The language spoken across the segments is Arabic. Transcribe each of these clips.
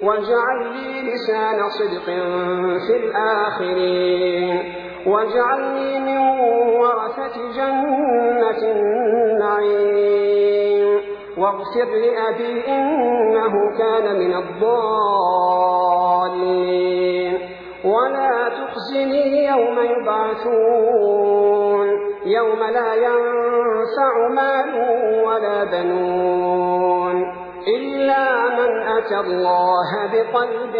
واجعل لي لسان صدق في الآخرين واجعلني من ورثة جنة النعيم واغفر لأبي إنه كان من الضالين ولا تخزني يوم يبعثون يوم لا ينفع مال ولا بنون إلا من أتى الله بقلب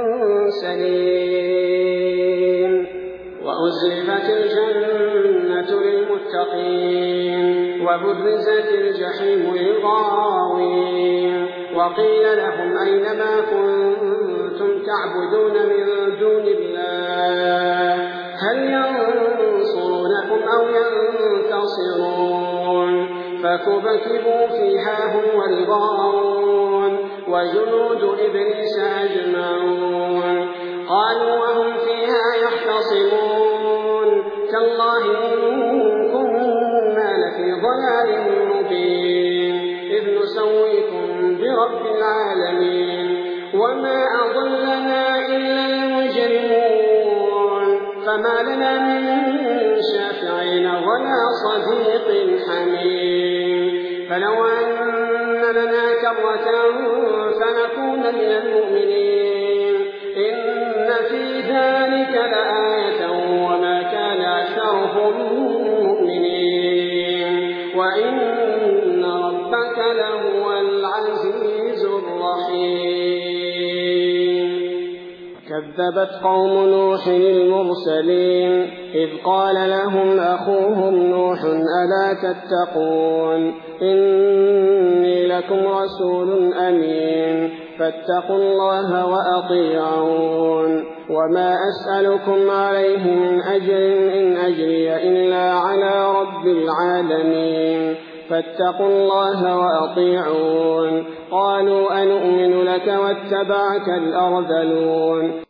سليم وأزلفت الجنة للمتقين وبرزت الجحيم للغاوين وقيل لهم أين ما كنتم تعبدون من دون الله هل ينصرونكم أو ينتصرون فكبكبوا فيها هم والغاوون وجنود إبليس أجمعون قالوا وهم فيها يختصمون تالله إن كنا لفي ضلال مبين إذ نسويكم برب العالمين وما أضلنا إلا المجرمون فما لنا من شافعين ولا صديق حميم فلو أن لنا كرة فنكون من المؤمنين إن في ذلك لآية وما كان أكثرهم مؤمنين وإن ربك لهو العزيز الرحيم كذبت قوم نوح المرسلين إذ قال لهم أخوهم نوح ألا تتقون إني لكم رسول أمين فاتقوا الله وأطيعون وما أسألكم عليه من أجر إن أجري إلا على رب العالمين فاتقوا الله وأطيعون قالوا أنؤمن لك واتبعك الأرذلون